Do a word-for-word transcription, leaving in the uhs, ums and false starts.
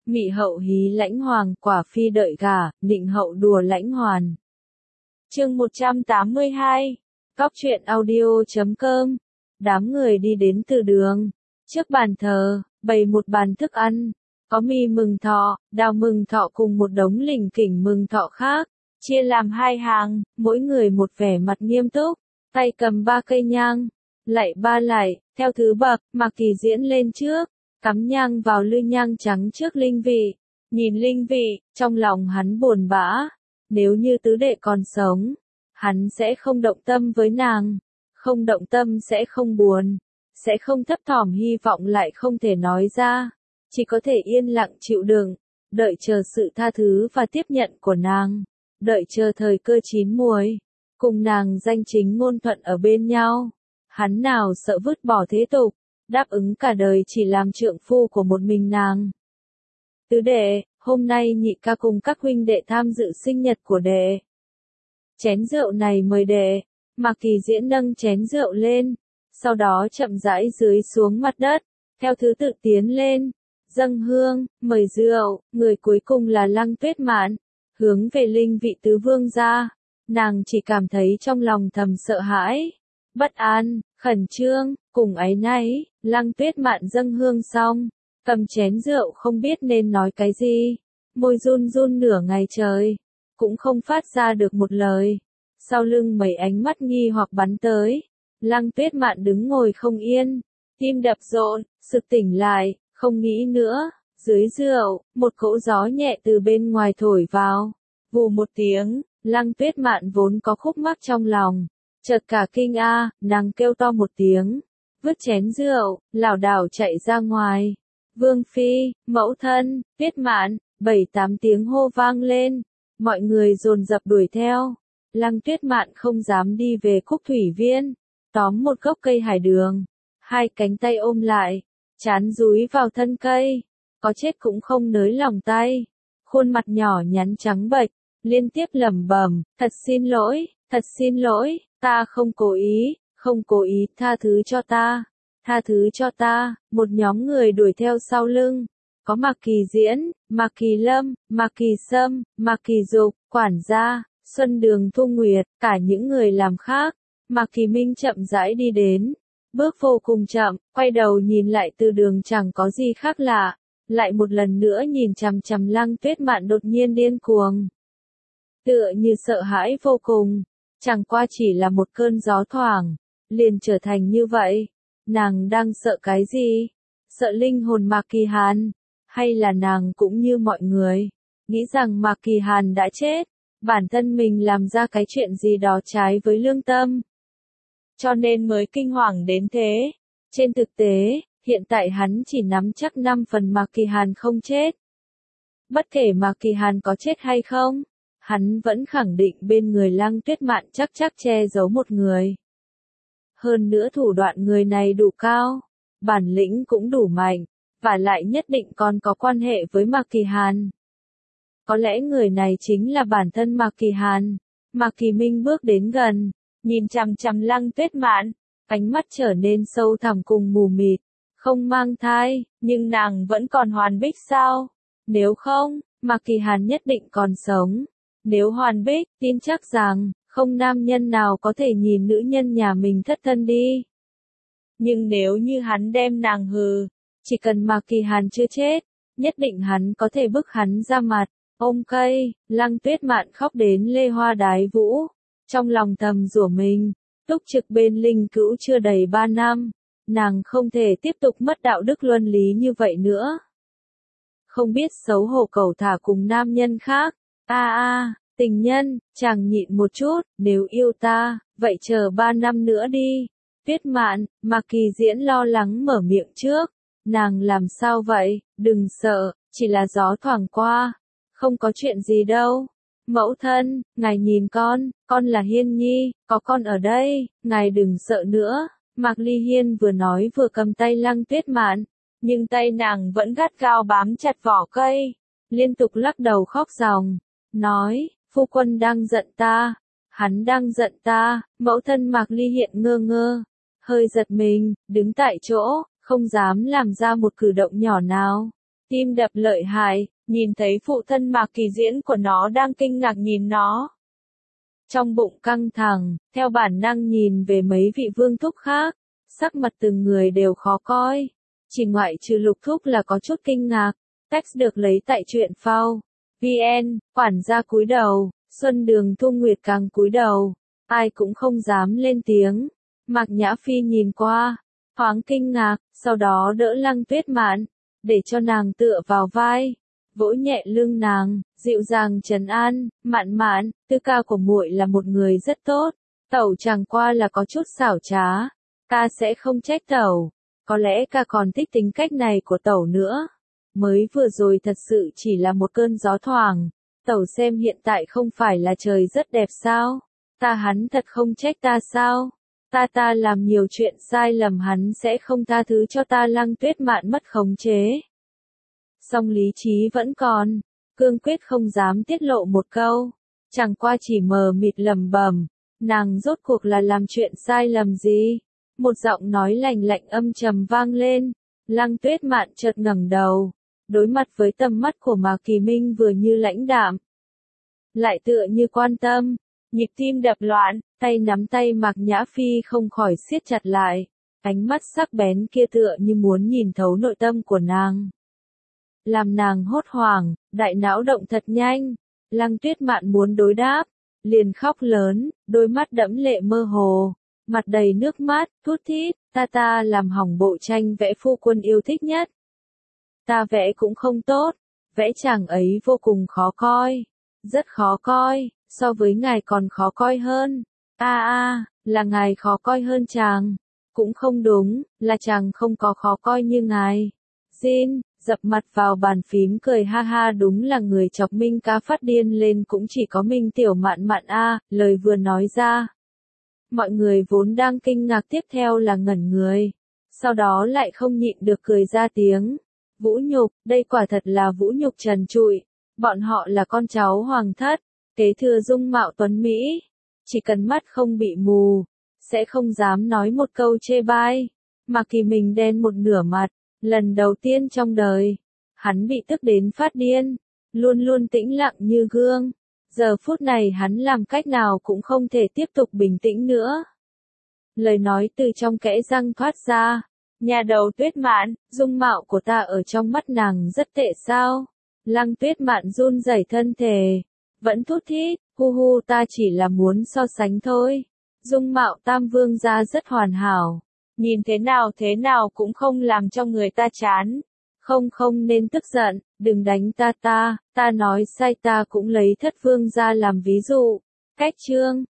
Mị hậu hí lãnh hoàng, quả phi đợi gả, nịnh hậu đùa lãnh hoàn. Chương một trăm tám mươi hai. Góc truyện audio chấm com. Đám người đi đến từ đường. Trước bàn thờ, bày một bàn thức ăn. Có mì mừng thọ, đào mừng thọ cùng một đống lỉnh kỉnh mừng thọ khác. Chia làm hai hàng, mỗi người một vẻ mặt nghiêm túc. Tay cầm ba cây nhang. Lạy ba lạy, theo thứ bậc, Mạc Kỳ Diễn lên trước. Cắm nhang vào lư nhang trắng trước linh vị. Nhìn linh vị, trong lòng hắn buồn bã. Nếu như tứ đệ còn sống, hắn sẽ không động tâm với nàng. Không động tâm sẽ không buồn. Sẽ không thấp thỏm hy vọng lại không thể nói ra. Chỉ có thể yên lặng chịu đựng. Đợi chờ sự tha thứ và tiếp nhận của nàng. Đợi chờ thời cơ chín muồi. Cùng nàng danh chính ngôn thuận ở bên nhau. Hắn nào sợ vứt bỏ thế tục. Đáp ứng cả đời chỉ làm trượng phu của một mình nàng. Tứ đệ, hôm nay nhị ca cùng các huynh đệ tham dự sinh nhật của đệ. Chén rượu này mời đệ. Mạc Kỳ Diễn nâng chén rượu lên. Sau đó chậm rãi dưới xuống mặt đất. Theo thứ tự tiến lên. Dâng hương, mời rượu. Người cuối cùng là Lăng Tuyết Mạn. Hướng về linh vị tứ vương gia. Nàng chỉ cảm thấy trong lòng thầm sợ hãi. Bất an, khẩn trương, cùng áy náy. Lăng Tuyết Mạn dâng hương xong. Cầm chén rượu không biết nên nói cái gì. Môi run run nửa ngày trời. Cũng không phát ra được một lời. Sau lưng mấy ánh mắt nghi hoặc bắn tới. Lăng Tuyết Mạn đứng ngồi không yên. Tim đập rộn, sực tỉnh lại, không nghĩ nữa. Dưới rượu, một cỗ gió nhẹ từ bên ngoài thổi vào. Vù một tiếng, Lăng Tuyết Mạn vốn có khúc mắc trong lòng. Chợt cả kinh a, nàng kêu to một tiếng. Vứt chén rượu, lảo đảo chạy ra ngoài. Vương phi, mẫu thân, Tuyết Mạn, bảy tám tiếng hô vang lên. Mọi người dồn dập đuổi theo. Lăng Tuyết Mạn không dám đi về Cúc Thủy Viên. Tóm một gốc cây hải đường. Hai cánh tay ôm lại. Chán dúi vào thân cây. Có chết cũng không nới lòng tay. Khuôn mặt nhỏ nhắn trắng bệch. Liên tiếp lẩm bẩm, thật xin lỗi, thật xin lỗi, ta không cố ý, không cố ý, tha thứ cho ta, tha thứ cho ta. Một nhóm người đuổi theo sau lưng. Có Mạc Kỳ Diễn, Mạc Kỳ Lâm, Mạc Kỳ Sâm, Mạc Kỳ Dục, quản gia, Xuân Đường Thu Nguyệt, cả những người làm khác. Mạc Kỳ Minh chậm rãi đi đến. Bước vô cùng chậm, quay đầu nhìn lại từ đường chẳng có gì khác lạ. Lại một lần nữa nhìn chằm chằm Lăng Tuyết Mạn đột nhiên điên cuồng. Tựa như sợ hãi vô cùng. Chẳng qua chỉ là một cơn gió thoảng. Liền trở thành như vậy. Nàng đang sợ cái gì? Sợ linh hồn Mạc Kỳ Hàn? Hay là nàng cũng như mọi người? Nghĩ rằng Mạc Kỳ Hàn đã chết. Bản thân mình làm ra cái chuyện gì đó trái với lương tâm. Cho nên mới kinh hoàng đến thế. Trên thực tế, hiện tại hắn chỉ nắm chắc năm phần Mạc Kỳ Hàn không chết. Bất kể Mạc Kỳ Hàn có chết hay không, hắn vẫn khẳng định bên người Lăng Tuyết Mạn chắc chắc che giấu một người. Hơn nữa thủ đoạn người này đủ cao, bản lĩnh cũng đủ mạnh, và lại nhất định còn có quan hệ với Mạc Kỳ Hàn. Có lẽ người này chính là bản thân Mạc Kỳ Hàn. Mạc Kỳ Minh bước đến gần, nhìn chằm chằm Lăng Tuyết Mạn, ánh mắt trở nên sâu thẳm cùng mù mịt. Không mang thai, nhưng nàng vẫn còn Hoàn Bích sao? Nếu không, Mạc Kỳ Hàn nhất định còn sống. Nếu Hoàn Bích, tin chắc rằng, không nam nhân nào có thể nhìn nữ nhân nhà mình thất thân đi. Nhưng nếu như hắn đem nàng hừ, chỉ cần Mạc Kỳ Hàn chưa chết, nhất định hắn có thể bức hắn ra mặt. Ôm cây, Lăng Tuyết Mạn khóc đến lê hoa đái vũ. Trong lòng thầm rủa mình, túc trực bên linh cữu chưa đầy ba năm. Nàng không thể tiếp tục mất đạo đức luân lý như vậy nữa. Không biết xấu hổ cẩu thả cùng nam nhân khác. A a, tình nhân, chàng nhịn một chút, nếu yêu ta, vậy chờ ba năm nữa đi. Tuyết Mạn, Mạc Kỳ Diễn lo lắng mở miệng trước. Nàng làm sao vậy, đừng sợ, chỉ là gió thoảng qua. Không có chuyện gì đâu. Mẫu thân, ngài nhìn con, con là Hiên Nhi, có con ở đây, ngài đừng sợ nữa. Mạc Ly Hiên vừa nói vừa cầm tay Lăng Tuyết Mạn, nhưng tay nàng vẫn gắt gao bám chặt vỏ cây, liên tục lắc đầu khóc ròng, nói, phu quân đang giận ta, hắn đang giận ta. Mẫu thân Mạc Ly Hiện ngơ ngơ, hơi giật mình, đứng tại chỗ, không dám làm ra một cử động nhỏ nào. Tim đập lợi hại, nhìn thấy phụ thân Mạc Kỳ diễn của nó đang kinh ngạc nhìn nó. Trong bụng căng thẳng, theo bản năng nhìn về mấy vị vương thúc khác, sắc mặt từng người đều khó coi. Chỉ ngoại trừ Lục thúc là có chút kinh ngạc. Text được lấy tại truyện phao. vn, quản gia cúi đầu, Xuân Đường Thu Nguyệt càng cúi đầu, ai cũng không dám lên tiếng. Mạc Nhã Phi nhìn qua, thoáng kinh ngạc, sau đó đỡ Lăng Tuyết Mạn, để cho nàng tựa vào vai, vỗ nhẹ lưng nàng, dịu dàng trấn an, Mạn Mạn, tư ca của muội là một người rất tốt, tẩu chẳng qua là có chút xảo trá, ta sẽ không trách tẩu, có lẽ ca còn thích tính cách này của tẩu nữa. Mới vừa rồi thật sự chỉ là một cơn gió thoảng, tẩu xem hiện tại không phải là trời rất đẹp sao, ta hắn thật không trách ta sao, ta ta làm nhiều chuyện sai lầm hắn sẽ không tha thứ cho ta. Lăng Tuyết Mạn mất khống chế. Song lý trí vẫn còn, cương quyết không dám tiết lộ một câu, chẳng qua chỉ mờ mịt lẩm bẩm, nàng rốt cuộc là làm chuyện sai lầm gì? Một giọng nói lạnh lạnh âm trầm vang lên, Lăng Tuyết Mạn chợt ngẩng đầu, đối mặt với tầm mắt của Mạc Kỳ Minh vừa như lãnh đạm, lại tựa như quan tâm, nhịp tim đập loạn, tay nắm tay Mạc Nhã Phi không khỏi siết chặt lại, ánh mắt sắc bén kia tựa như muốn nhìn thấu nội tâm của nàng. Làm nàng hốt hoảng, đại não động thật nhanh, Lăng Tuyết Mạn muốn đối đáp, liền khóc lớn, đôi mắt đẫm lệ mơ hồ, mặt đầy nước mắt, thút thít, ta ta làm hỏng bộ tranh vẽ phu quân yêu thích nhất. Ta vẽ cũng không tốt, vẽ chàng ấy vô cùng khó coi, rất khó coi, so với ngài còn khó coi hơn. A a, là ngài khó coi hơn chàng. Cũng không đúng, là chàng không có khó coi như ngài. Jin, dập mặt vào bàn phím cười ha ha, đúng là người chọc Minh ca phát điên lên cũng chỉ có Minh Tiểu Mạn Mạn a, lời vừa nói ra. Mọi người vốn đang kinh ngạc tiếp theo là ngẩn người, sau đó lại không nhịn được cười ra tiếng. Vũ nhục, đây quả thật là vũ nhục trần trụi, bọn họ là con cháu hoàng thất, kế thừa dung mạo tuấn Mỹ, chỉ cần mắt không bị mù, sẽ không dám nói một câu chê bai. Mạc Kỳ mình đen một nửa mặt, lần đầu tiên trong đời, hắn bị tức đến phát điên, luôn luôn tĩnh lặng như gương. Giờ phút này hắn làm cách nào cũng không thể tiếp tục bình tĩnh nữa. Lời nói từ trong kẽ răng thoát ra, nhà đầu Tuyết Mạn, dung mạo của ta ở trong mắt nàng rất tệ sao? Lăng Tuyết Mạn run rẩy thân thể, vẫn thút thít, hu hu, ta chỉ là muốn so sánh thôi. Dung mạo Tam Vương gia rất hoàn hảo, nhìn thế nào thế nào cũng không làm cho người ta chán. Không không nên tức giận, đừng đánh ta ta, ta nói sai, ta cũng lấy Thất Vương gia làm ví dụ. Cách chương